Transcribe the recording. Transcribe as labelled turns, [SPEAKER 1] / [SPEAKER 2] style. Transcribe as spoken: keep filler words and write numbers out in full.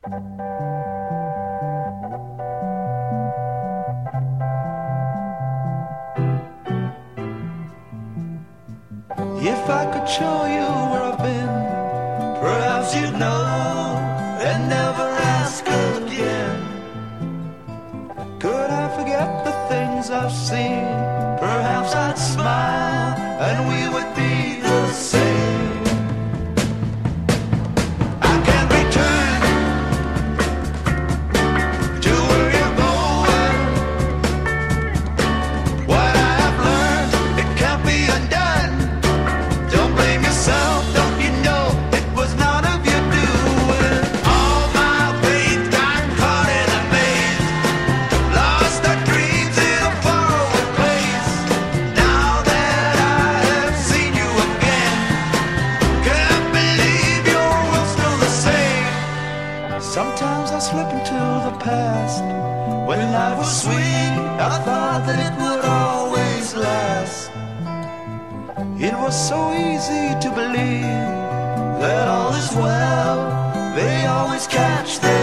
[SPEAKER 1] If I could show you where I've been, perhaps you'd know and never ask again. Could I forget the things I've seen? Perhaps I'd smile and we would be the same. I can return to where you're going. What I have learned, it can't be undone. Don't blame yourself, don't you know it was none of your doing. All my faith got caught in a maze, lost our dreams in a faraway place. Now that I have seen you again, can't believe your world's still the same. Sometimes I slip into the past, when life was sweet, I thought that it would always last. It was so easy to believe that all is well, they always catch their